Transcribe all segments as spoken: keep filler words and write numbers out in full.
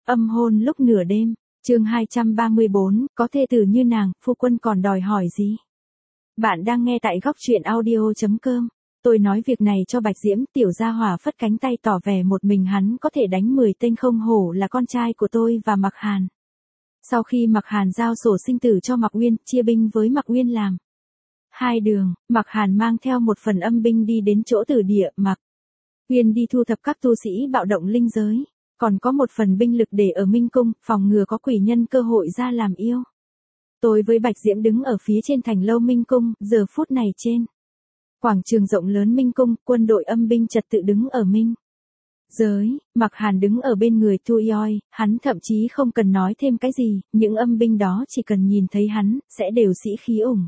Âm hôn lúc nửa đêm, chương hai trăm ba mươi bốn, có thê tử như nàng, phu quân còn đòi hỏi gì? Bạn đang nghe tại góc truyện audio chấm com. Tôi nói việc này cho Bạch Diễm, tiểu gia hỏa phất cánh tay tỏ vẻ một mình hắn có thể đánh mười tên không hổ là con trai của tôi và Mạc Hàn. Sau khi Mạc Hàn giao sổ sinh tử cho Mạc Uyên, chia binh với Mạc Uyên làm hai đường, Mạc Hàn mang theo một phần âm binh đi đến chỗ tử địa Mạc Uyên đi thu thập các tu sĩ bạo động linh giới, còn có một phần binh lực để ở Minh Cung, phòng ngừa có quỷ nhân cơ hội ra làm yêu. Tôi với Bạch Diễm đứng ở phía trên thành lâu Minh Cung, giờ phút này trên quảng trường rộng lớn Minh Cung, quân đội âm binh trật tự đứng ở Minh giới, Mạc Hàn đứng ở bên người Thu Yoi, hắn thậm chí không cần nói thêm cái gì, những âm binh đó chỉ cần nhìn thấy hắn, sẽ đều sĩ khí ủng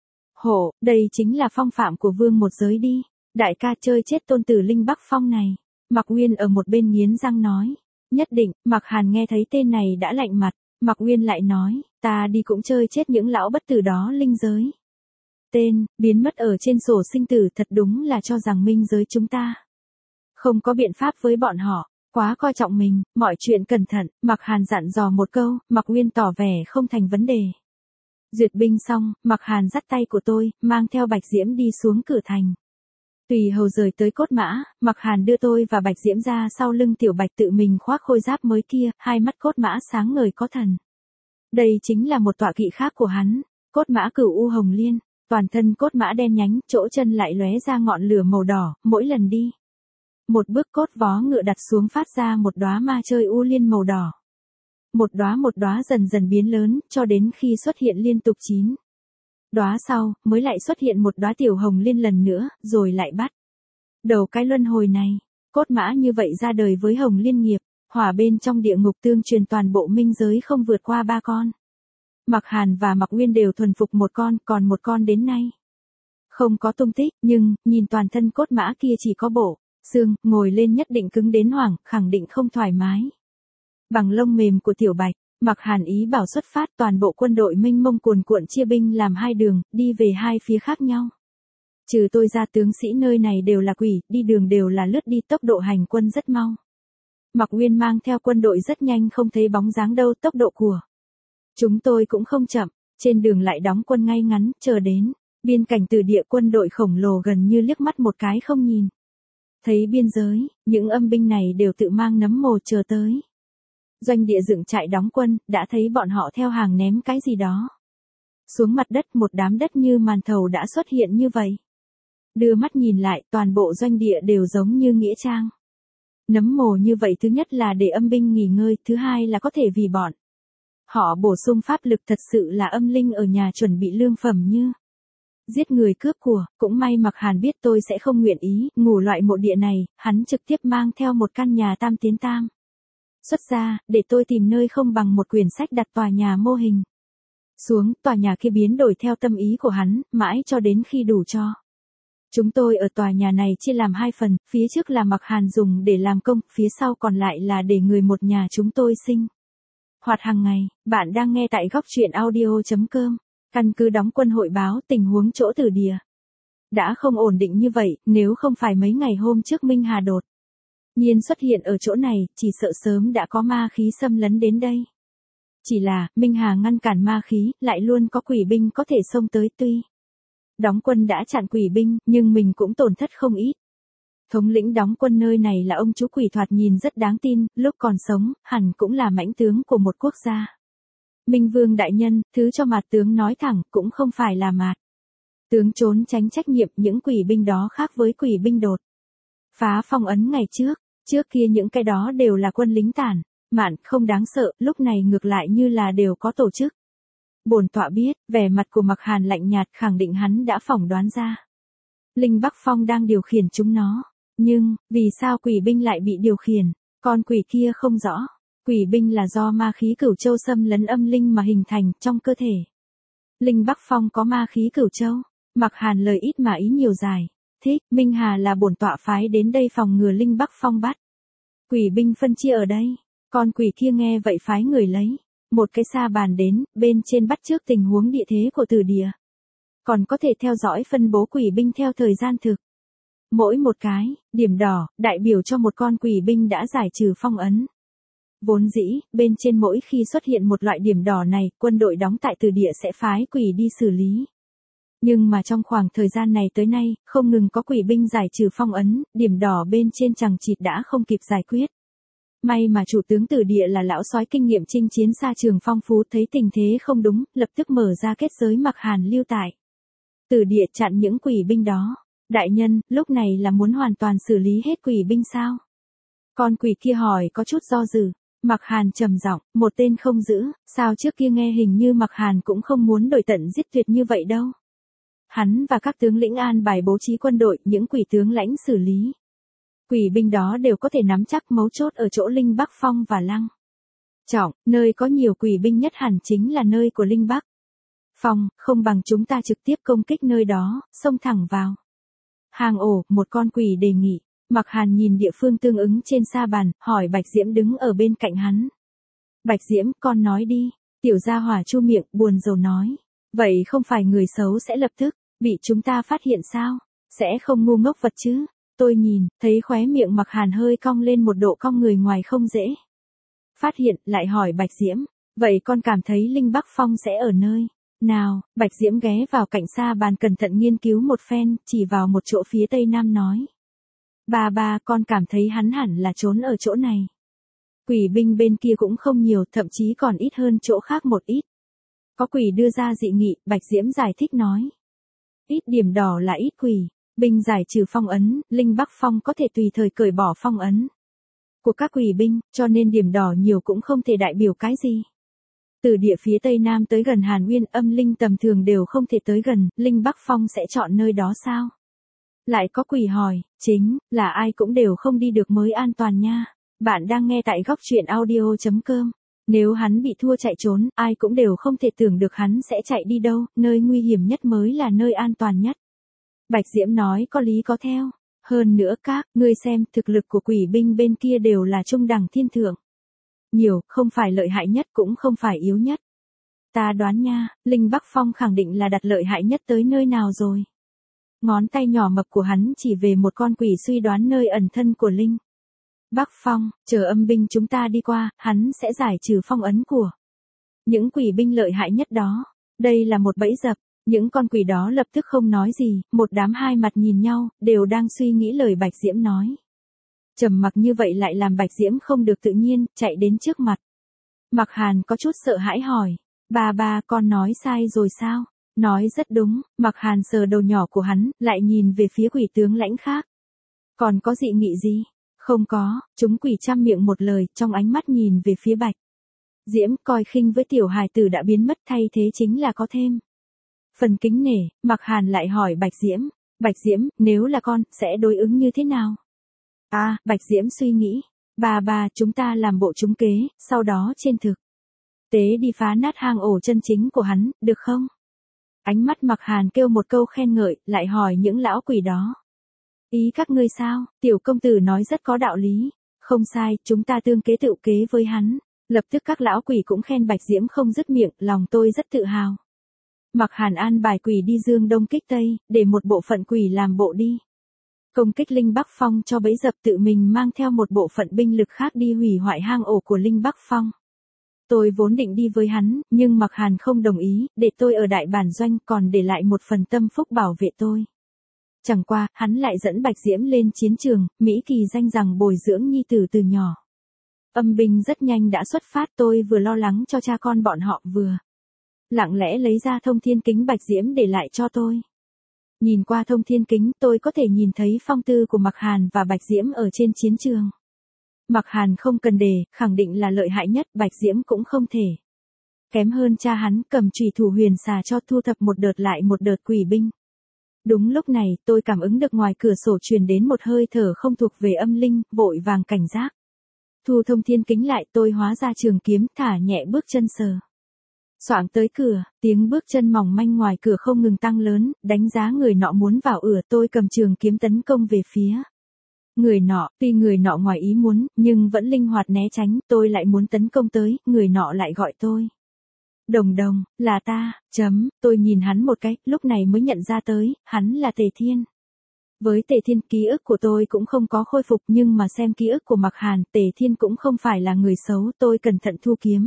hộ, đây chính là phong phạm của vương một giới đi. Đại ca chơi chết tôn tử Linh Bắc Phong này. Mạc Uyên ở một bên nghiến răng nói. Nhất định, Mạc Hàn nghe thấy tên này đã lạnh mặt. Mạc Uyên lại nói, ta đi cũng chơi chết những lão bất tử đó linh giới. Tên, biến mất ở trên sổ sinh tử thật đúng là cho rằng minh giới chúng ta không có biện pháp với bọn họ, quá coi trọng mình, mọi chuyện cẩn thận. Mạc Hàn dặn dò một câu, Mạc Uyên tỏ vẻ không thành vấn đề. Duyệt binh xong, Mạc Hàn dắt tay của tôi, mang theo Bạch Diễm đi xuống cửa thành. Tùy hầu rời tới cốt mã, Mạc Hàn đưa tôi và Bạch Diễm ra sau lưng Tiểu Bạch tự mình khoác khôi giáp mới kia, hai mắt cốt mã sáng ngời có thần. Đây chính là một tọa kỵ khác của hắn, cốt mã Cửu U Hồng Liên, toàn thân cốt mã đen nhánh, chỗ chân lại lóe ra ngọn lửa màu đỏ, mỗi lần đi một bước cốt vó ngựa đặt xuống phát ra một đóa ma chơi u liên màu đỏ. Một đóa một đóa dần dần biến lớn, cho đến khi xuất hiện liên tục chín đóa sau, mới lại xuất hiện một đóa tiểu hồng liên lần nữa, rồi lại bắt đầu cái luân hồi này. Cốt mã như vậy ra đời với hồng liên nghiệp, hỏa bên trong địa ngục tương truyền toàn bộ minh giới không vượt qua ba con. Mạc Hàn và Mạc Uyên đều thuần phục một con, còn một con đến nay không có tung tích, nhưng, nhìn toàn thân cốt mã kia chỉ có bộ xương, ngồi lên nhất định cứng đến hoảng, khẳng định không thoải mái. Bằng lông mềm của Tiểu Bạch, Mạc Hàn ý bảo xuất phát, toàn bộ quân đội mênh mông cuồn cuộn chia binh làm hai đường, đi về hai phía khác nhau. Trừ tôi ra tướng sĩ nơi này đều là quỷ, đi đường đều là lướt đi, tốc độ hành quân rất mau. Mạc Uyên mang theo quân đội rất nhanh, không thấy bóng dáng đâu, tốc độ của chúng tôi cũng không chậm, trên đường lại đóng quân ngay ngắn, chờ đến biên cảnh từ địa, quân đội khổng lồ gần như liếc mắt một cái không nhìn thấy biên giới, những âm binh này đều tự mang nấm mồ chờ tới. Doanh địa dựng trại đóng quân, đã thấy bọn họ theo hàng ném cái gì đó xuống mặt đất, một đám đất như màn thầu đã xuất hiện như vậy. Đưa mắt nhìn lại, toàn bộ doanh địa đều giống như nghĩa trang. Nấm mồ như vậy thứ nhất là để âm binh nghỉ ngơi, thứ hai là có thể vì bọn họ bổ sung pháp lực, thật sự là âm linh ở nhà chuẩn bị lương phẩm như giết người cướp của. Cũng may Mạc Hàn biết tôi sẽ không nguyện ý ngủ loại mộ địa này, hắn trực tiếp mang theo một căn nhà tam tiến tam xuất ra, để tôi tìm nơi không bằng một quyển sách đặt tòa nhà mô hình xuống. Tòa nhà kia biến đổi theo tâm ý của hắn, mãi cho đến khi đủ cho chúng tôi ở tòa nhà này chia làm hai phần, phía trước là Mạc Hàn dùng để làm công, phía sau còn lại là để người một nhà chúng tôi sinh hoạt hàng ngày. Bạn đang nghe tại góc truyện audio chấm com. Căn cứ đóng quân hội báo tình huống chỗ tử địa đã không ổn định như vậy, nếu không phải mấy ngày hôm trước Minh Hà đột nhiên xuất hiện ở chỗ này, chỉ sợ sớm đã có ma khí xâm lấn đến đây. Chỉ là, Minh Hà ngăn cản ma khí, lại luôn có quỷ binh có thể xông tới. Tuy đóng quân đã chặn quỷ binh, nhưng mình cũng tổn thất không ít. Thống lĩnh đóng quân nơi này là ông chú quỷ, thoạt nhìn rất đáng tin, lúc còn sống, hẳn cũng là mãnh tướng của một quốc gia. Minh Vương đại nhân, thứ cho Mạt tướng nói thẳng, cũng không phải là Mạt tướng trốn tránh trách nhiệm, những quỷ binh đó khác với quỷ binh đột phá phong ấn ngày trước, trước kia những cái đó đều là quân lính tản mạn, không đáng sợ, lúc này ngược lại như là đều có tổ chức. Bổn tọa biết, vẻ mặt của Mạc Hàn lạnh nhạt, khẳng định hắn đã phỏng đoán ra Linh Bắc Phong đang điều khiển chúng nó, nhưng, vì sao quỷ binh lại bị điều khiển, con quỷ kia không rõ. Quỷ binh là do ma khí Cửu Châu xâm lấn âm linh mà hình thành trong cơ thể. Linh Bắc Phong có ma khí Cửu Châu. Mạc Hàn lời ít mà ý nhiều dài. Thích, Minh Hà là bổn tọa phái đến đây phòng ngừa Linh Bắc Phong bắt quỷ binh phân chia ở đây. Con quỷ kia nghe vậy phái người lấy một cái sa bàn đến, bên trên bắt trước tình huống địa thế của tử địa. Còn có thể theo dõi phân bố quỷ binh theo thời gian thực. Mỗi một cái điểm đỏ đại biểu cho một con quỷ binh đã giải trừ phong ấn. Vốn dĩ, bên trên mỗi khi xuất hiện một loại điểm đỏ này, quân đội đóng tại từ địa sẽ phái quỷ đi xử lý. Nhưng mà trong khoảng thời gian này tới nay, không ngừng có quỷ binh giải trừ phong ấn, điểm đỏ bên trên chằng chịt đã không kịp giải quyết. May mà chủ tướng từ địa là lão soái kinh nghiệm chinh chiến xa trường phong phú, thấy tình thế không đúng, lập tức mở ra kết giới mặc hàn lưu tại. Từ địa chặn những quỷ binh đó. Đại nhân, lúc này là muốn hoàn toàn xử lý hết quỷ binh sao? Con quỷ kia hỏi có chút do dự. Mặc hàn trầm giọng, một tên không giữ, sao trước kia nghe hình như mặc hàn cũng không muốn đổi tận giết tuyệt như vậy đâu. Hắn và các tướng lĩnh an bài bố trí quân đội, những quỷ tướng lãnh xử lý. Quỷ binh đó đều có thể nắm chắc, mấu chốt ở chỗ Linh Bắc Phong và Lăng Trọng, nơi có nhiều quỷ binh nhất hẳn chính là nơi của Linh Bắc Phong, không bằng chúng ta trực tiếp công kích nơi đó, xông thẳng vào. Hang ổ, một con quỷ đề nghị. Mặc hàn nhìn địa phương tương ứng trên sa bàn, hỏi Bạch Diễm đứng ở bên cạnh hắn. Bạch Diễm, con nói đi. Tiểu gia hỏa chu miệng, buồn rầu nói. Vậy không phải người xấu sẽ lập tức bị chúng ta phát hiện sao? Sẽ không ngu ngốc vật chứ? Tôi nhìn, thấy khóe miệng Mặc hàn hơi cong lên một độ cong người ngoài không dễ phát hiện, lại hỏi Bạch Diễm. Vậy con cảm thấy Linh Bắc Phong sẽ ở nơi nào? Bạch Diễm ghé vào cạnh sa bàn cẩn thận nghiên cứu một phen, chỉ vào một chỗ phía tây nam nói. Ba ba, con cảm thấy hắn hẳn là trốn ở chỗ này. Quỷ binh bên kia cũng không nhiều, thậm chí còn ít hơn chỗ khác một ít. Có quỷ đưa ra dị nghị, Bạch Diễm giải thích nói. Ít điểm đỏ là ít quỷ, binh giải trừ phong ấn, Linh Bắc Phong có thể tùy thời cởi bỏ phong ấn của các quỷ binh, cho nên điểm đỏ nhiều cũng không thể đại biểu cái gì. Từ địa phía tây nam tới gần Hàn Nguyên, âm linh tầm thường đều không thể tới gần, Linh Bắc Phong sẽ chọn nơi đó sao? Lại có quỷ hỏi, chính là ai cũng đều không đi được mới an toàn nha. Bạn đang nghe tại góc truyện audio chấm com. Nếu hắn bị thua chạy trốn, ai cũng đều không thể tưởng được hắn sẽ chạy đi đâu, nơi nguy hiểm nhất mới là nơi an toàn nhất. Bạch Diễm nói có lý có theo. Hơn nữa các, ngươi xem, thực lực của quỷ binh bên kia đều là trung đẳng thiên thượng. Nhiều, không phải lợi hại nhất cũng không phải yếu nhất. Ta đoán nha, Linh Bắc Phong khẳng định là đặt lợi hại nhất tới nơi nào rồi. Ngón tay nhỏ mập của hắn chỉ về một con quỷ, suy đoán nơi ẩn thân của Linh Bắc Phong, chờ âm binh chúng ta đi qua, hắn sẽ giải trừ phong ấn của những quỷ binh lợi hại nhất đó. Đây là một bẫy dập, những con quỷ đó lập tức không nói gì, một đám hai mặt nhìn nhau, đều đang suy nghĩ lời Bạch Diễm nói. Trầm mặc như vậy lại làm Bạch Diễm không được tự nhiên, chạy đến trước mặt. Mặc Hàn có chút sợ hãi hỏi, ba ba, con nói sai rồi sao? Nói rất đúng, Mặc Hàn sờ đầu nhỏ của hắn, lại nhìn về phía quỷ tướng lãnh khác. Còn có dị nghị gì? Không có, chúng quỷ chăm miệng một lời, trong ánh mắt nhìn về phía Bạch Diễm, coi khinh với tiểu hài tử đã biến mất, thay thế chính là có thêm phần kính nể. Mặc Hàn lại hỏi Bạch Diễm, Bạch Diễm, nếu là con, sẽ đối ứng như thế nào? À, Bạch Diễm suy nghĩ, ba ba, chúng ta làm bộ trúng kế, sau đó trên thực tế đi phá nát hang ổ chân chính của hắn, được không? Ánh mắt Mặc Hàn kêu một câu khen ngợi, lại hỏi những lão quỷ đó. Ý các ngươi sao? Tiểu công tử nói rất có đạo lý. Không sai, chúng ta tương kế tự kế với hắn. Lập tức các lão quỷ cũng khen Bạch Diễm không dứt miệng, lòng tôi rất tự hào. Mặc Hàn an bài quỷ đi dương đông kích tây, để một bộ phận quỷ làm bộ đi công kích Linh Bắc Phong cho bẫy dập, tự mình mang theo một bộ phận binh lực khác đi hủy hoại hang ổ của Linh Bắc Phong. Tôi vốn định đi với hắn, nhưng Mặc Hàn không đồng ý, để tôi ở đại bản doanh, còn để lại một phần tâm phúc bảo vệ tôi. Chẳng qua, hắn lại dẫn Bạch Diễm lên chiến trường, Mỹ kỳ danh rằng bồi dưỡng nhi tử từ nhỏ. Âm binh rất nhanh đã xuất phát, tôi vừa lo lắng cho cha con bọn họ, vừa lặng lẽ lấy ra thông thiên kính Bạch Diễm để lại cho tôi. Nhìn qua thông thiên kính, tôi có thể nhìn thấy phong tư của Mặc Hàn và Bạch Diễm ở trên chiến trường. Mặc Hàn không cần đề, khẳng định là lợi hại nhất, Bạch Diễm cũng không thể kém hơn cha hắn, cầm chùy thủ huyền xà cho thu thập một đợt lại một đợt quỷ binh. Đúng lúc này, tôi cảm ứng được ngoài cửa sổ truyền đến một hơi thở không thuộc về âm linh, vội vàng cảnh giác. Thu thông thiên kính lại, tôi hóa ra trường kiếm, thả nhẹ bước chân sờ soạng tới cửa, tiếng bước chân mỏng manh ngoài cửa không ngừng tăng lớn, đánh giá người nọ muốn vào ửa, tôi cầm trường kiếm tấn công về phía người nọ, tuy người nọ ngoài ý muốn, nhưng vẫn linh hoạt né tránh, tôi lại muốn tấn công tới, người nọ lại gọi tôi. Đồng đồng, là ta, chấm, tôi nhìn hắn một cái, lúc này mới nhận ra tới, hắn là Tề Thiên. Với Tề Thiên, ký ức của tôi cũng không có khôi phục, nhưng mà xem ký ức của Mạc Hàn, Tề Thiên cũng không phải là người xấu, tôi cẩn thận thu kiếm.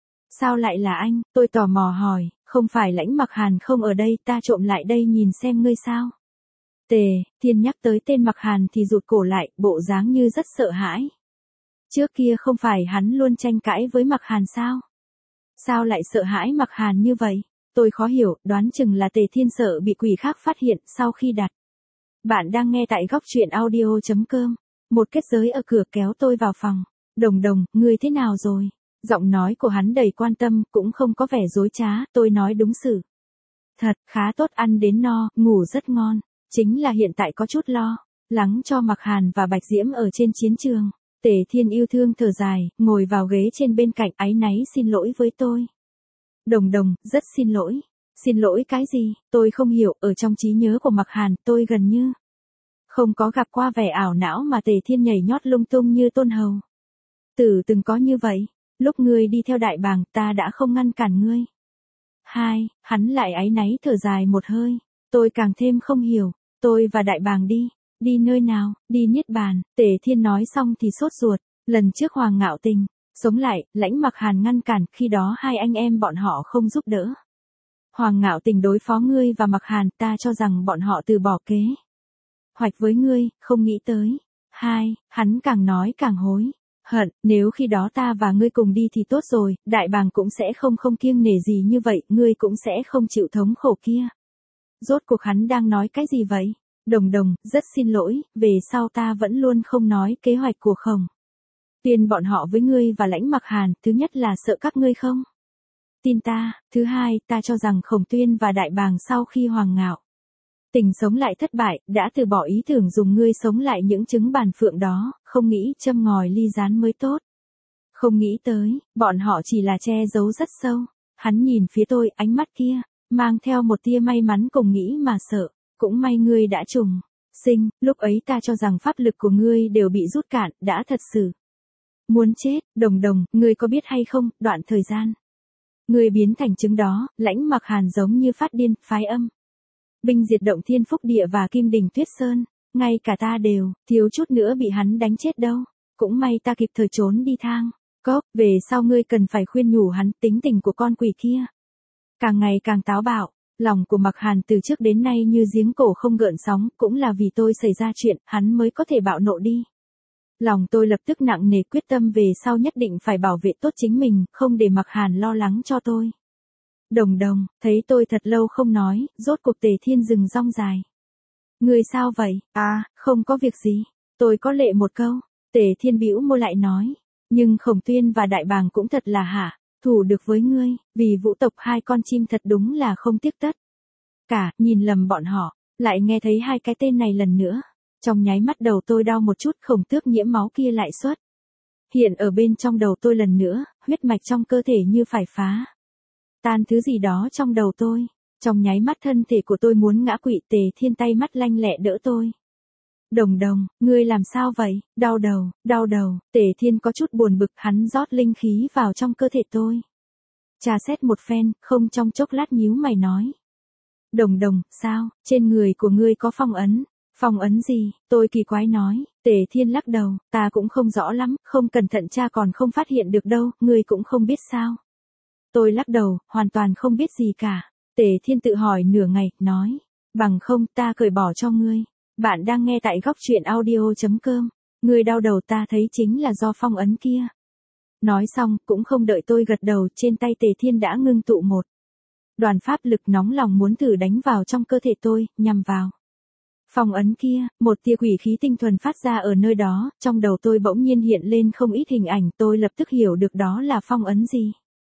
Sao lại là anh, tôi tò mò hỏi, không phải Lãnh Mạc Hàn không ở đây, ta trộm lại đây nhìn xem ngươi sao. Tề Thiên nhắc tới tên Mạc Hàn thì rụt cổ lại, bộ dáng như rất sợ hãi. Trước kia không phải hắn luôn tranh cãi với Mạc Hàn sao? Sao lại sợ hãi Mạc Hàn như vậy? Tôi khó hiểu, đoán chừng là Tề Thiên sợ bị quỷ khác phát hiện sau khi đặt. Bạn đang nghe tại góc truyện audio.com. Một kết giới ở cửa kéo tôi vào phòng. Đồng Đồng, ngươi thế nào rồi? Giọng nói của hắn đầy quan tâm, cũng không có vẻ dối trá, tôi nói đúng sự. Thật, khá tốt, ăn đến no, ngủ rất ngon. Chính là hiện tại có chút lo lắng cho Mạc Hàn và Bạch Diễm ở trên chiến trường. Tề Thiên yêu thương thở dài, ngồi vào ghế trên bên cạnh, áy náy xin lỗi với tôi. Đồng Đồng, rất xin lỗi. Xin lỗi cái gì? Tôi không hiểu, ở trong trí nhớ của Mạc Hàn, tôi gần như không có gặp qua vẻ ảo não mà Tề Thiên nhảy nhót lung tung như Tôn Hầu. Tử từng có như vậy, lúc ngươi đi theo đại bàng, ta đã không ngăn cản ngươi. Hai, hắn lại áy náy thở dài một hơi. Tôi càng thêm không hiểu, tôi và đại bàng đi, đi nơi nào, đi Niết Bàn. Tề Thiên nói xong thì sốt ruột, lần trước Hoàng Ngạo Tình sống lại, Lãnh Mạc Hàn ngăn cản, khi đó hai anh em bọn họ không giúp đỡ. Hoàng Ngạo Tình đối phó ngươi và Mạc Hàn, ta cho rằng bọn họ từ bỏ kế hoạch với ngươi, không nghĩ tới. Hai, hắn càng nói càng hối hận, nếu khi đó ta và ngươi cùng đi thì tốt rồi, đại bàng cũng sẽ không không kiêng nể gì như vậy, ngươi cũng sẽ không chịu thống khổ kia. Rốt cuộc hắn đang nói cái gì vậy? Đồng Đồng, rất xin lỗi, về sau ta vẫn luôn không nói kế hoạch của Khổng Tuyên bọn họ với ngươi và Lãnh Mạc Hàn, thứ nhất là sợ các ngươi không tin ta, thứ hai, ta cho rằng Khổng Tuyên và đại bàng sau khi Hoàng Ngạo Tình sống lại thất bại, đã từ bỏ ý tưởng dùng ngươi sống lại những trứng bàn phượng đó, không nghĩ châm ngòi ly rán mới tốt. Không nghĩ tới, bọn họ chỉ là che giấu rất sâu. Hắn nhìn phía tôi, ánh mắt kia mang theo một tia may mắn cùng nghĩ mà sợ. Cũng may ngươi đã trùng sinh, lúc ấy ta cho rằng pháp lực của ngươi đều bị rút cạn, đã thật sự muốn chết. Đồng Đồng, ngươi có biết hay không, đoạn thời gian ngươi biến thành trứng đó, Lãnh Mạc Hàn giống như phát điên, phái âm binh diệt động Thiên Phúc Địa và Kim Đình Tuyết Sơn, ngay cả ta đều thiếu chút nữa bị hắn đánh chết đâu. Cũng may ta kịp thời trốn đi thang cốc, về sau ngươi cần phải khuyên nhủ hắn, tính tình của con quỷ kia càng ngày càng táo bạo. Lòng của Mạc Hàn từ trước đến nay như giếng cổ không gợn sóng, cũng là vì tôi xảy ra chuyện, hắn mới có thể bạo nộ đi. Lòng tôi lập tức nặng nề, quyết tâm về sau nhất định phải bảo vệ tốt chính mình, không để Mạc Hàn lo lắng cho tôi. Đồng Đồng, thấy tôi thật lâu không nói, rốt cuộc Tề Thiên dừng rong dài. Người sao vậy? À, không có việc gì. Tôi có lệ một câu. Tề Thiên bĩu môi lại nói. Nhưng Khổng Tuyên và đại bàng cũng thật là hả, thủ được với ngươi, vì vũ tộc hai con chim thật đúng là không tiếc tất cả, nhìn lầm bọn họ, lại nghe thấy hai cái tên này lần nữa. Trong nháy mắt đầu tôi đau một chút, Khổng Tước nhiễm máu kia lại xuất hiện ở bên trong đầu tôi lần nữa, huyết mạch trong cơ thể như phải phá tan thứ gì đó trong đầu tôi. Trong nháy mắt thân thể của tôi muốn ngã quỵ. Tề Thiên tay mắt lanh lẹ đỡ tôi. Đồng Đồng, ngươi làm sao vậy? Đau đầu, đau đầu. Tề Thiên có chút buồn bực, hắn rót linh khí vào trong cơ thể tôi. Trà xét một phen, không trong chốc lát nhíu mày nói. Đồng Đồng, sao, trên người của ngươi có phong ấn? Phong ấn gì? Tôi kỳ quái nói. Tề Thiên lắc đầu, ta cũng không rõ lắm, không cẩn thận cha còn không phát hiện được đâu, ngươi cũng không biết sao. Tôi lắc đầu, hoàn toàn không biết gì cả. Tề Thiên tự hỏi nửa ngày, nói. Bằng không ta cởi bỏ cho ngươi. Bạn đang nghe tại góc truyện audio.com. Ngươi đau đầu ta thấy chính là do phong ấn kia. Nói xong, cũng không đợi tôi gật đầu, trên tay Tề Thiên đã ngưng tụ một đoàn pháp lực nóng lòng muốn thử đánh vào trong cơ thể tôi, nhằm vào phong ấn kia. Một tia quỷ khí tinh thuần phát ra ở nơi đó, trong đầu tôi bỗng nhiên hiện lên không ít hình ảnh, tôi lập tức hiểu được đó là phong ấn gì.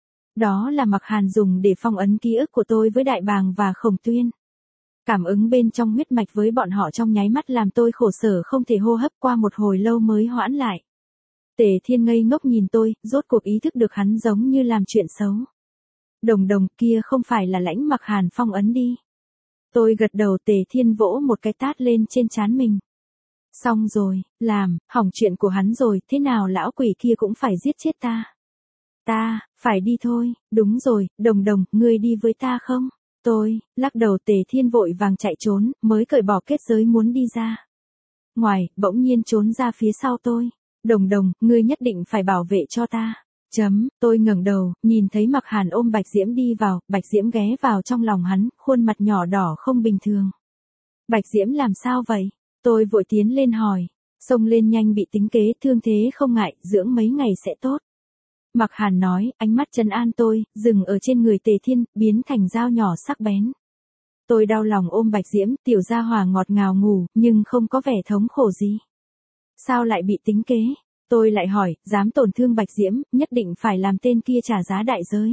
Đó là Mạc Hàn dùng để phong ấn ký ức của tôi với đại bàng và Khổng Tuyên. Cảm ứng bên trong huyết mạch với bọn họ trong nháy mắt làm tôi khổ sở không thể hô hấp, qua một hồi lâu mới hoãn lại. Tề Thiên ngây ngốc nhìn tôi, rốt cuộc ý thức được hắn giống như làm chuyện xấu. Đồng Đồng, kia không phải là Lãnh Mạc Hàn phong ấn đi. Tôi gật đầu. Tề Thiên vỗ một cái tát lên trên trán mình. Xong rồi, làm hỏng chuyện của hắn rồi, thế nào lão quỷ kia cũng phải giết chết ta. Ta, phải đi thôi. Đúng rồi, Đồng Đồng, ngươi đi với ta không? Tôi, lắc đầu. Tề Thiên vội vàng chạy trốn, mới cởi bỏ kết giới muốn đi ra ngoài, bỗng nhiên trốn ra phía sau tôi. Đồng Đồng, ngươi nhất định phải bảo vệ cho ta. Chấm, tôi ngẩng đầu, nhìn thấy Mặc Hàn ôm Bạch Diễm đi vào, Bạch Diễm ghé vào trong lòng hắn, khuôn mặt nhỏ đỏ không bình thường. Bạch Diễm làm sao vậy? Tôi vội tiến lên hỏi. Xông lên nhanh, bị tính kế, thương thế không ngại, dưỡng mấy ngày sẽ tốt. Mặc Hàn nói, ánh mắt trấn an tôi, dừng ở trên người Tề Thiên, biến thành dao nhỏ sắc bén. Tôi đau lòng ôm Bạch Diễm, tiểu gia hỏa ngọt ngào ngủ, nhưng không có vẻ thống khổ gì. Sao lại bị tính kế? Tôi lại hỏi, dám tổn thương Bạch Diễm, nhất định phải làm tên kia trả giá đại giới.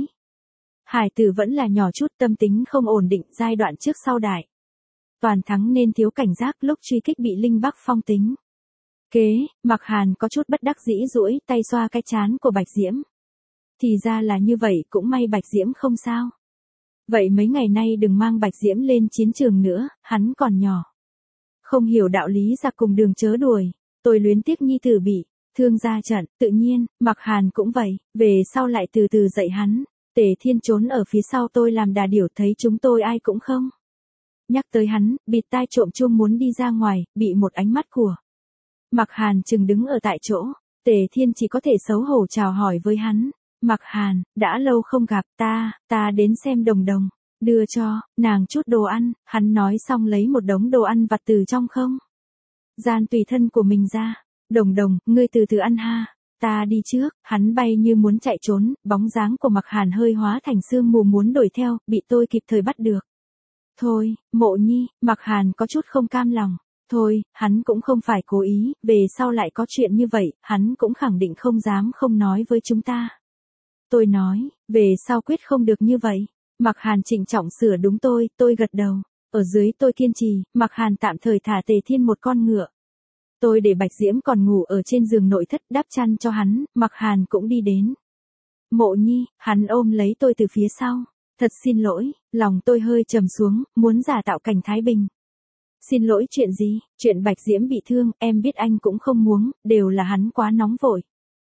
Hải tử vẫn là nhỏ chút, tâm tính không ổn định, giai đoạn trước sau đại. Toàn thắng nên thiếu cảnh giác, lúc truy kích bị Linh Bắc Phong tính kế. Mặc Hàn có chút bất đắc dĩ duỗi tay xoa cái trán của Bạch Diễm. Thì ra là như vậy, cũng may Bạch Diễm không sao. Vậy mấy ngày nay đừng mang Bạch Diễm lên chiến trường nữa, hắn còn nhỏ. Không hiểu đạo lý giặc cùng đường chớ đuổi. Tôi luyến tiếc nhi tử bị thương ra trận, tự nhiên, Mặc Hàn cũng vậy, về sau lại từ từ dạy hắn. Tề Thiên trốn ở phía sau tôi làm đà điểu, thấy chúng tôi ai cũng không nhắc tới hắn, bịt tai trộm chuông muốn đi ra ngoài, bị một ánh mắt của Mặc Hàn chừng đứng ở tại chỗ. Tề Thiên chỉ có thể xấu hổ chào hỏi với hắn. Mặc Hàn, đã lâu không gặp, ta, ta đến xem Đồng Đồng, đưa cho nàng chút đồ ăn. Hắn nói xong lấy một đống đồ ăn vặt từ trong không gian tùy thân của mình ra. Đồng Đồng, ngươi từ từ ăn ha, ta đi trước. Hắn bay như muốn chạy trốn, bóng dáng của Mặc Hàn hơi hóa thành sương mù muốn đuổi theo, bị tôi kịp thời bắt được. Thôi, Mộ Nhi, Mặc Hàn có chút không cam lòng. Thôi, hắn cũng không phải cố ý, về sau lại có chuyện như vậy, hắn cũng khẳng định không dám không nói với chúng ta. Tôi nói, về sau quyết không được như vậy. Mặc Hàn trịnh trọng sửa đúng tôi, tôi gật đầu. Ở dưới tôi kiên trì, Mặc Hàn tạm thời thả Tề Thiên một con ngựa. Tôi để Bạch Diễm còn ngủ ở trên giường nội thất, đắp chăn cho hắn, Mặc Hàn cũng đi đến. Mộ Nhi, hắn ôm lấy tôi từ phía sau. Thật xin lỗi, lòng tôi hơi trầm xuống, muốn giả tạo cảnh thái bình. Xin lỗi chuyện gì? Chuyện Bạch Diễm bị thương, em biết anh cũng không muốn, đều là hắn quá nóng vội.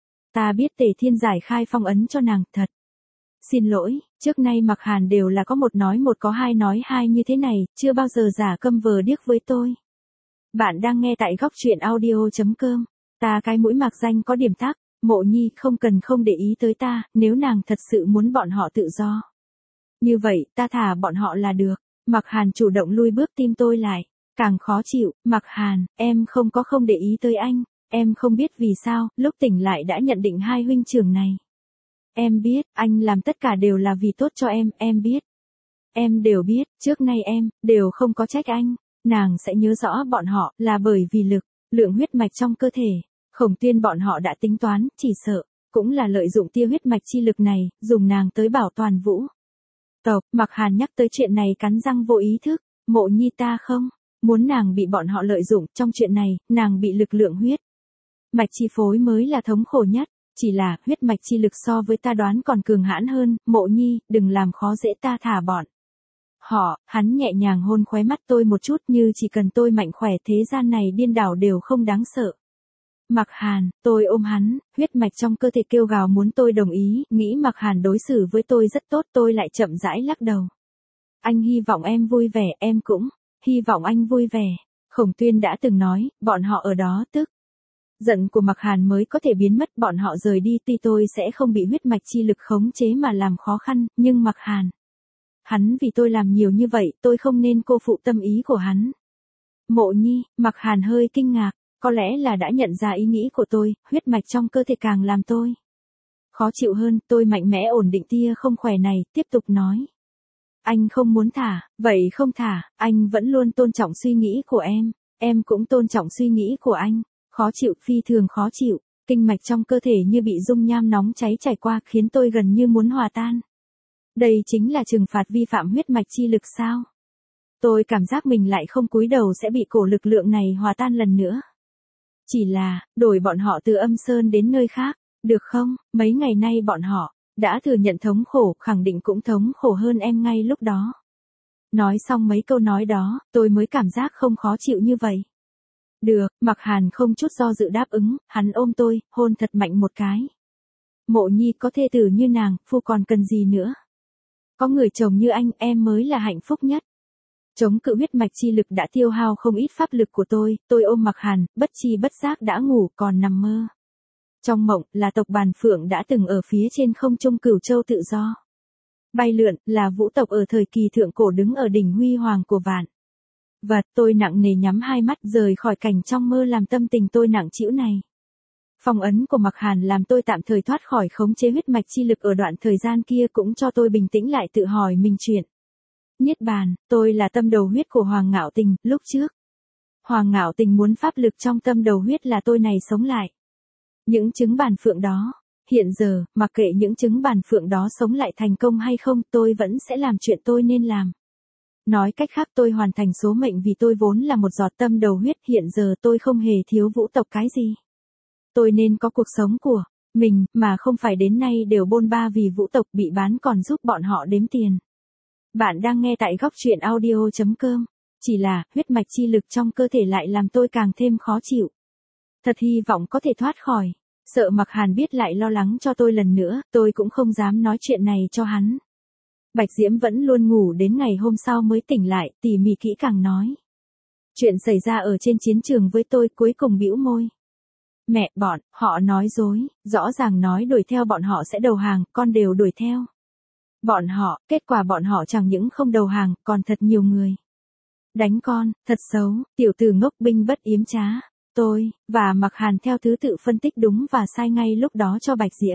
Ta biết. Tề Thiên giải khai phong ấn cho nàng, thật. Xin lỗi, trước nay Mặc Hàn đều là có một nói một có hai nói hai như thế này, chưa bao giờ giả câm vờ điếc với tôi. Bạn đang nghe tại góc truyện audio.com. Ta cái mũi mạc danh có điểm tắc. Mộ Nhi không cần không để ý tới ta, nếu nàng thật sự muốn bọn họ tự do. Như vậy, ta thả bọn họ là được. Mặc Hàn chủ động lui bước, tim tôi lại càng khó chịu. Mặc Hàn, em không có không để ý tới anh. Em không biết vì sao, lúc tỉnh lại đã nhận định hai huynh trưởng này. Em biết, anh làm tất cả đều là vì tốt cho em, em biết. Em đều biết, trước nay em, đều không có trách anh. Nàng sẽ nhớ rõ bọn họ, là bởi vì lực, lượng huyết mạch trong cơ thể. Khổng Tuyên bọn họ đã tính toán, chỉ sợ, cũng là lợi dụng tia huyết mạch chi lực này, dùng nàng tới bảo toàn vũ tộc. Mặc Hàn nhắc tới chuyện này cắn răng vô ý thức. Mộ Nhi ta không muốn nàng bị bọn họ lợi dụng, trong chuyện này, nàng bị lực lượng huyết mạch chi phối mới là thống khổ nhất. Chỉ là, huyết mạch chi lực so với ta đoán còn cường hãn hơn. Mộ Nhi, đừng làm khó dễ ta, thả bọn họ. Hắn nhẹ nhàng hôn khóe mắt tôi một chút, như chỉ cần tôi mạnh khỏe thế gian này điên đảo đều không đáng sợ. Mặc Hàn, tôi ôm hắn, huyết mạch trong cơ thể kêu gào muốn tôi đồng ý, nghĩ Mặc Hàn đối xử với tôi rất tốt, tôi lại chậm rãi lắc đầu. Anh hy vọng em vui vẻ, em cũng hy vọng anh vui vẻ. Khổng Tuyên đã từng nói, bọn họ ở đó tức giận của Mặc Hàn mới có thể biến mất, bọn họ rời đi tuy tôi sẽ không bị huyết mạch chi lực khống chế mà làm khó khăn, nhưng Mặc Hàn, hắn vì tôi làm nhiều như vậy, tôi không nên cô phụ tâm ý của hắn. Mộ Nhi, Mặc Hàn hơi kinh ngạc, có lẽ là đã nhận ra ý nghĩ của tôi, huyết mạch trong cơ thể càng làm tôi khó chịu hơn. Tôi mạnh mẽ ổn định tia không khỏe này, tiếp tục nói. Anh không muốn thả, vậy không thả, anh vẫn luôn tôn trọng suy nghĩ của em, em cũng tôn trọng suy nghĩ của anh. Khó chịu, phi thường khó chịu, kinh mạch trong cơ thể như bị dung nham nóng cháy trải qua, khiến tôi gần như muốn hòa tan. Đây chính là trừng phạt vi phạm huyết mạch chi lực sao? Tôi cảm giác mình lại không cúi đầu sẽ bị cổ lực lượng này hòa tan lần nữa. Chỉ là, đổi bọn họ từ Âm Sơn đến nơi khác, được không? Mấy ngày nay bọn họ đã thừa nhận thống khổ, khẳng định cũng thống khổ hơn em ngay lúc đó. Nói xong mấy câu nói đó, tôi mới cảm giác không khó chịu như vậy. Được, Mặc Hàn không chút do dự đáp ứng, hắn ôm tôi, hôn thật mạnh một cái. Mộ Nhi có thê tử như nàng, phu còn cần gì nữa? có người chồng như anh, em mới là hạnh phúc nhất. Chống cự huyết mạch chi lực đã tiêu hao không ít pháp lực của tôi, tôi ôm Mặc Hàn, bất chi bất giác đã ngủ, còn nằm mơ. Trong mộng, là tộc Bàn Phượng đã từng ở phía trên không trung Cửu Châu tự do bay lượn, là vũ tộc ở thời kỳ thượng cổ đứng ở đỉnh huy hoàng của vạn vật. Tôi nặng nề nhắm hai mắt rời khỏi cảnh trong mơ làm tâm tình tôi nặng trĩu này. Phong ấn của Mặc Hàn làm tôi tạm thời thoát khỏi khống chế huyết mạch chi lực ở đoạn thời gian kia, cũng cho tôi bình tĩnh lại tự hỏi mình chuyện. Niết bàn, tôi là tâm đầu huyết của Hoàng Ngạo Tình, lúc trước. Hoàng Ngạo Tình muốn pháp lực trong tâm đầu huyết là tôi này sống lại. Những trứng Bàn Phượng đó, hiện giờ, mặc kệ những trứng Bàn Phượng đó sống lại thành công hay không, tôi vẫn sẽ làm chuyện tôi nên làm. Nói cách khác, tôi hoàn thành số mệnh vì tôi vốn là một giọt tâm đầu huyết, hiện giờ tôi không hề thiếu vũ tộc cái gì. Tôi nên có cuộc sống của mình, mà không phải đến nay đều bôn ba vì vũ tộc bị bán còn giúp bọn họ đếm tiền. Bạn đang nghe tại góc truyện audio chấm com. Chỉ là, huyết mạch chi lực trong cơ thể lại làm tôi càng thêm khó chịu. Thật hy vọng có thể thoát khỏi. Sợ Mặc Hàn biết lại lo lắng cho tôi lần nữa, tôi cũng không dám nói chuyện này cho hắn. Bạch Diễm vẫn luôn ngủ đến ngày hôm sau mới tỉnh lại, tỉ mỉ kỹ càng nói. Chuyện xảy ra ở trên chiến trường với tôi, cuối cùng bĩu môi. Mẹ, bọn, họ nói dối, rõ ràng nói đuổi theo bọn họ sẽ đầu hàng, con đều đuổi theo. Bọn họ, kết quả bọn họ chẳng những không đầu hàng, còn thật nhiều người đánh con, thật xấu, tiểu tử ngốc binh bất yếm trá. Tôi, và Mặc Hàn theo thứ tự phân tích đúng và sai ngay lúc đó cho Bạch Diễm.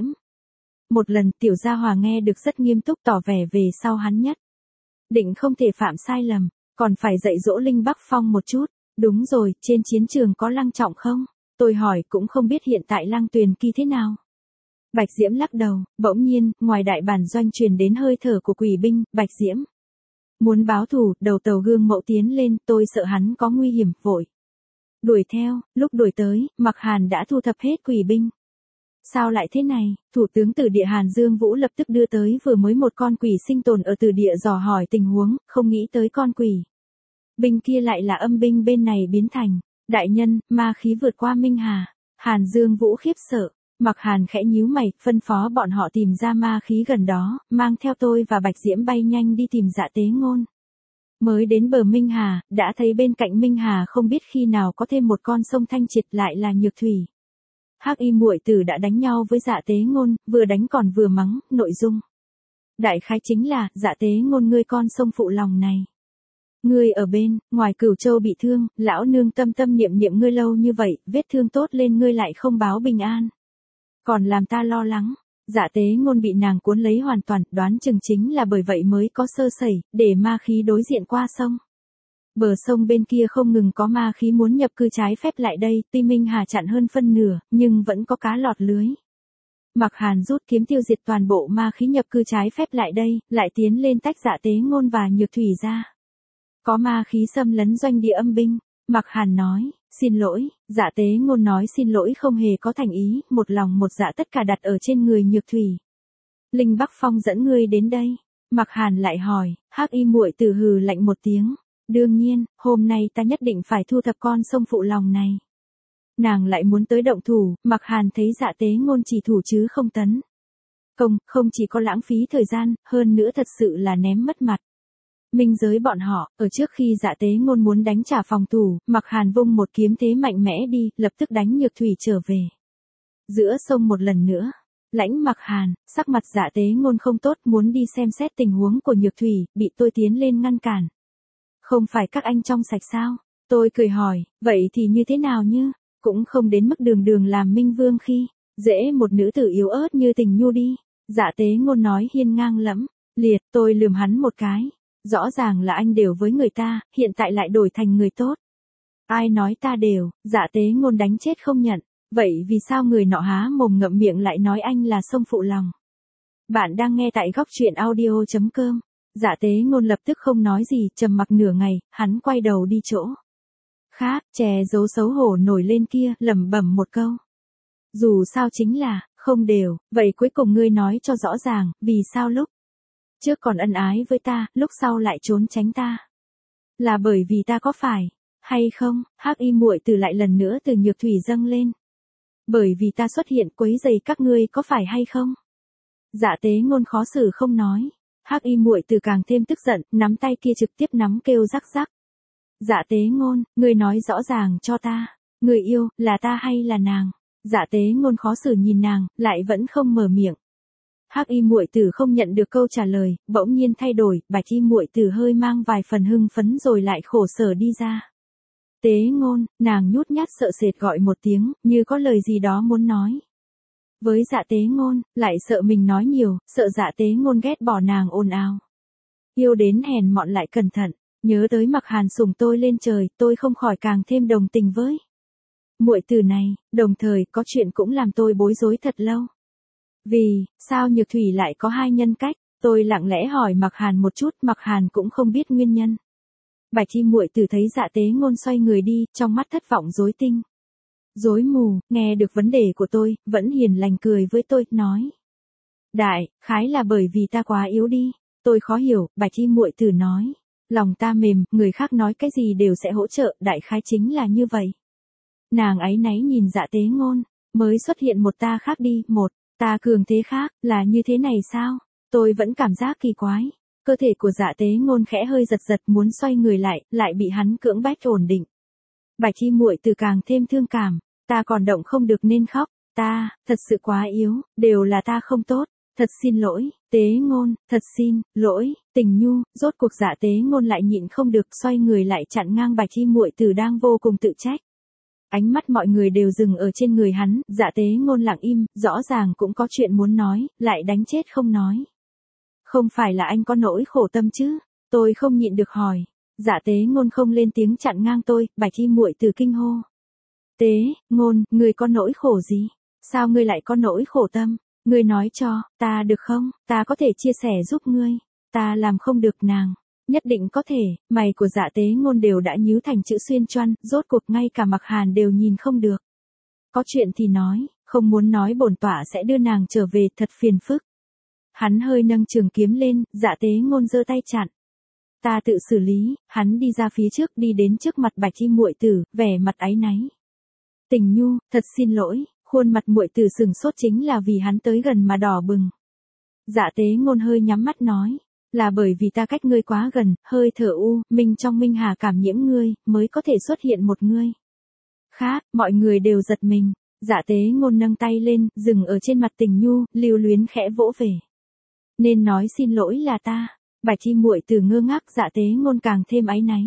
Một lần tiểu gia hòa nghe được rất nghiêm túc tỏ vẻ về sau hắn nhất định không thể phạm sai lầm, còn phải dạy dỗ Linh Bắc Phong một chút. Đúng rồi, trên chiến trường có Lăng Trọng không? Tôi hỏi, cũng không biết hiện tại Lăng Tuyền Kỳ thế nào. Bạch Diễm lắc đầu, bỗng nhiên, ngoài đại bản doanh truyền đến hơi thở của quỷ binh. Bạch Diễm muốn báo thù, đầu tàu gương mẫu tiến lên, tôi sợ hắn có nguy hiểm, vội đuổi theo. Lúc đuổi tới, Mặc Hàn đã thu thập hết quỷ binh. Sao lại thế này? Thủ tướng Từ Địa Hàn Dương Vũ lập tức đưa tới vừa mới một con quỷ sinh tồn ở Từ Địa dò hỏi tình huống, không nghĩ tới con quỷ binh kia lại là âm binh bên này biến thành. Đại nhân, ma khí vượt qua Minh Hà. Hàn Dương Vũ khiếp sợ. Mặc Hàn khẽ nhíu mày, phân phó bọn họ tìm ra ma khí gần đó, mang theo tôi và Bạch Diễm bay nhanh đi tìm Dạ Tế Ngôn. Mới đến bờ Minh Hà, đã thấy bên cạnh Minh Hà không biết khi nào có thêm một con sông thanh triệt, lại là Nhược Thủy. Hắc Y muội tử đã đánh nhau với Dạ Tế Ngôn, vừa đánh còn vừa mắng. Nội dung đại khái chính là, Dạ Tế Ngôn, ngươi con sông phụ lòng này. Ngươi ở bên ngoài Cửu Châu bị thương, lão nương tâm tâm niệm niệm ngươi lâu như vậy, vết thương tốt lên ngươi lại không báo bình an, còn làm ta lo lắng. Dạ Tế Ngôn bị nàng cuốn lấy hoàn toàn, đoán chừng chính là bởi vậy mới có sơ sẩy, để ma khí đối diện qua sông. Bờ sông bên kia không ngừng có ma khí muốn nhập cư trái phép lại đây, tuy Minh Hà chặn hơn phân nửa, nhưng vẫn có cá lọt lưới. Mặc Hàn rút kiếm tiêu diệt toàn bộ ma khí nhập cư trái phép lại đây, lại tiến lên tách Dạ Tế Ngôn và Nhược Thủy ra. Có ma khí xâm lấn doanh địa âm binh. Mặc Hàn nói, xin lỗi. Dạ Tế Ngôn nói xin lỗi không hề có thành ý, một lòng một dạ tất cả đặt ở trên người Nhược Thủy. Linh Bắc Phong dẫn ngươi đến đây. Mặc Hàn lại hỏi. Hắc Y muội tử hừ lạnh một tiếng. Đương nhiên, hôm nay ta nhất định phải thu thập con sông phụ lòng này. Nàng lại muốn tới động thủ. Mặc Hàn thấy Dạ Tế Ngôn chỉ thủ chứ không tấn công, không chỉ có lãng phí thời gian, hơn nữa thật sự là ném mất mặt minh giới bọn họ. Ở trước khi Dạ Tế Ngôn muốn đánh trả phòng thủ, Mặc Hàn vung một kiếm thế mạnh mẽ đi, lập tức đánh Nhược Thủy trở về giữa sông một lần nữa. Lãnh Mặc Hàn, sắc mặt Dạ Tế Ngôn không tốt, muốn đi xem xét tình huống của Nhược Thủy, bị tôi tiến lên ngăn cản. Không phải các anh trong sạch sao? Tôi cười hỏi, vậy thì như thế nào như? Cũng không đến mức đường đường làm minh vương khi dễ một nữ tử yếu ớt như Tình Nhu đi. Dạ Tế Ngôn nói hiên ngang lẫm liệt. Tôi lườm hắn một cái. Rõ ràng là anh đều với người ta, hiện tại lại đổi thành người tốt. Ai nói ta đều? Dạ Tế Ngôn đánh chết không nhận. Vậy vì sao người nọ há mồm ngậm miệng lại nói anh là sông phụ lòng? Bạn đang nghe tại góc truyện audio chấm com. Dạ Tế Ngôn lập tức không nói gì, trầm mặc nửa ngày, hắn quay đầu đi chỗ khác, che giấu xấu hổ nổi lên kia, lẩm bẩm một câu. Dù sao chính là, không đều, vậy cuối cùng ngươi nói cho rõ ràng, vì sao lúc trước còn ân ái với ta, lúc sau lại trốn tránh ta? Là bởi vì ta có phải hay không? Hắc Y muội tử lại lần nữa từ Nhược Thủy dâng lên. Bởi vì ta xuất hiện quấy rầy các ngươi có phải hay không? Dạ Tế Ngôn khó xử không nói. Hắc Y muội tử càng thêm tức giận, nắm tay kia trực tiếp nắm kêu rắc rắc. Dạ Tế Ngôn, ngươi nói rõ ràng cho ta, người yêu, là ta hay là nàng? Dạ Tế Ngôn khó xử nhìn nàng, lại vẫn không mở miệng. Hắc Y muội tử không nhận được câu trả lời, bỗng nhiên thay đổi, Bạch Y muội tử hơi mang vài phần hưng phấn rồi lại khổ sở đi ra. Tế Ngôn, nàng nhút nhát sợ sệt gọi một tiếng, như có lời gì đó muốn nói. Với Dạ Tế Ngôn, lại sợ mình nói nhiều, sợ Dạ Tế Ngôn ghét bỏ nàng ồn ào. Yêu đến hèn mọn lại cẩn thận, nhớ tới Mặc Hàn sủng tôi lên trời, tôi không khỏi càng thêm đồng tình với muội tử này, đồng thời có chuyện cũng làm tôi bối rối thật lâu. Vì, sao Nhược Thủy lại có hai nhân cách? Tôi lặng lẽ hỏi Mặc Hàn một chút, Mặc Hàn cũng không biết nguyên nhân. Bạch Y muội tử thấy Dạ Tế Ngôn xoay người đi, trong mắt thất vọng rối tinh. Rối mù, nghe được vấn đề của tôi, vẫn hiền lành cười với tôi, nói. Đại, khái là bởi vì ta quá yếu đi. Tôi khó hiểu, Bạch Y muội tử nói. Lòng ta mềm, người khác nói cái gì đều sẽ hỗ trợ, đại khái chính là như vậy. Nàng áy náy nhìn Dạ Tế Ngôn, mới xuất hiện một ta khác đi, một, ta cường thế khác, là như thế này sao? Tôi vẫn cảm giác kỳ quái. Cơ thể của Dạ Tế Ngôn khẽ hơi giật giật muốn xoay người lại, lại bị hắn cưỡng bách ổn định. Bạch Y muội tử càng thêm thương cảm, ta còn động không được nên khóc, ta, thật sự quá yếu, đều là ta không tốt, thật xin lỗi, Tế Ngôn, thật xin, lỗi, Tình Nhu, rốt cuộc Dạ Tế Ngôn lại nhịn không được xoay người lại chặn ngang Bạch Y muội tử đang vô cùng tự trách. Ánh mắt mọi người đều dừng ở trên người hắn, Dạ Tế Ngôn lặng im, rõ ràng cũng có chuyện muốn nói, lại đánh chết không nói. Không phải là anh có nỗi khổ tâm chứ? Tôi không nhịn được hỏi. Dạ Tế Ngôn không lên tiếng chặn ngang tôi, Bạch Y muội tử kinh hô. Tế Ngôn, ngươi có nỗi khổ gì? Sao ngươi lại có nỗi khổ tâm? Ngươi nói cho, ta được không? Ta có thể chia sẻ giúp ngươi. Ta làm không được nàng. Nhất định có thể, mày của Dạ Tế Ngôn đều đã nhíu thành chữ xuyên choăn, rốt cuộc ngay cả Mặc Hàn đều nhìn không được. Có chuyện thì nói, không muốn nói bổn tọa sẽ đưa nàng trở về, thật phiền phức. Hắn hơi nâng trường kiếm lên, Dạ Tế Ngôn giơ tay chặn. Ta tự xử lý, hắn đi ra phía trước đi đến trước mặt Bạch Y muội tử, vẻ mặt áy náy. Tình Nhu, thật xin lỗi, khuôn mặt muội tử sừng sốt chính là vì hắn tới gần mà đỏ bừng. Dạ Tế Ngôn hơi nhắm mắt nói, là bởi vì ta cách ngươi quá gần, hơi thở u, minh trong minh hà cảm nhiễm ngươi, mới có thể xuất hiện một ngươi. Khác, mọi người đều giật mình, Dạ Tế Ngôn nâng tay lên, dừng ở trên mặt Tình Nhu, lưu luyến khẽ vỗ về. Nên nói xin lỗi là ta. Bạch Y muội tử ngơ ngác, Dạ Tế Ngôn càng thêm áy náy.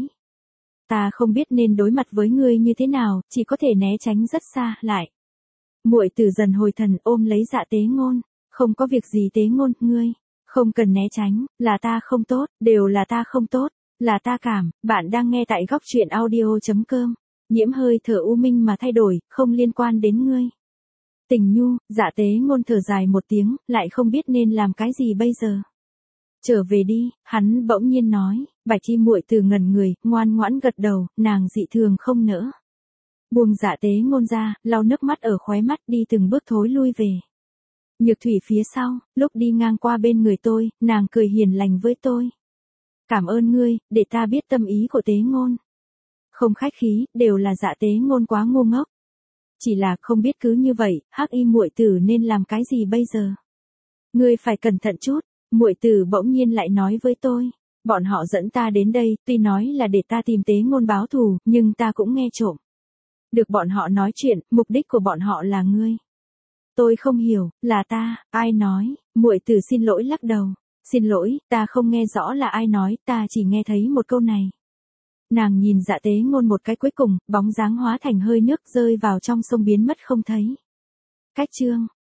Ta không biết nên đối mặt với ngươi như thế nào, chỉ có thể né tránh rất xa, lại. Muội tử dần hồi thần ôm lấy Dạ Tế Ngôn, không có việc gì Tế Ngôn, ngươi, không cần né tránh, là ta không tốt, đều là ta không tốt, là ta cảm, bạn đang nghe tại góc truyện audio.com, nhiễm hơi thở u minh mà thay đổi, không liên quan đến ngươi. Tình Nhu, Dạ Tế Ngôn thở dài một tiếng, lại không biết nên làm cái gì bây giờ. Trở về đi, hắn bỗng nhiên nói, Bạch Y muội tử ngẩn người, ngoan ngoãn gật đầu, nàng dị thường không nỡ. Buông Dạ Tế Ngôn ra, lau nước mắt ở khóe mắt đi từng bước thối lui về. Nhược Thủy phía sau, lúc đi ngang qua bên người tôi, nàng cười hiền lành với tôi. Cảm ơn ngươi, để ta biết tâm ý của Tế Ngôn. Không khách khí, đều là Dạ Tế Ngôn quá ngu ngốc. Chỉ là không biết cứ như vậy, Hắc Y muội tử nên làm cái gì bây giờ? Ngươi phải cẩn thận chút, muội tử bỗng nhiên lại nói với tôi. Bọn họ dẫn ta đến đây, tuy nói là để ta tìm Tế Ngôn báo thù, nhưng ta cũng nghe trộm. Được bọn họ nói chuyện, mục đích của bọn họ là ngươi. Tôi không hiểu, là ta, ai nói? Muội tử xin lỗi lắc đầu. Xin lỗi, ta không nghe rõ là ai nói, ta chỉ nghe thấy một câu này. Nàng nhìn Dạ Tế Ngôn một cái cuối cùng, bóng dáng hóa thành hơi nước rơi vào trong sông biến mất không thấy. Cách chương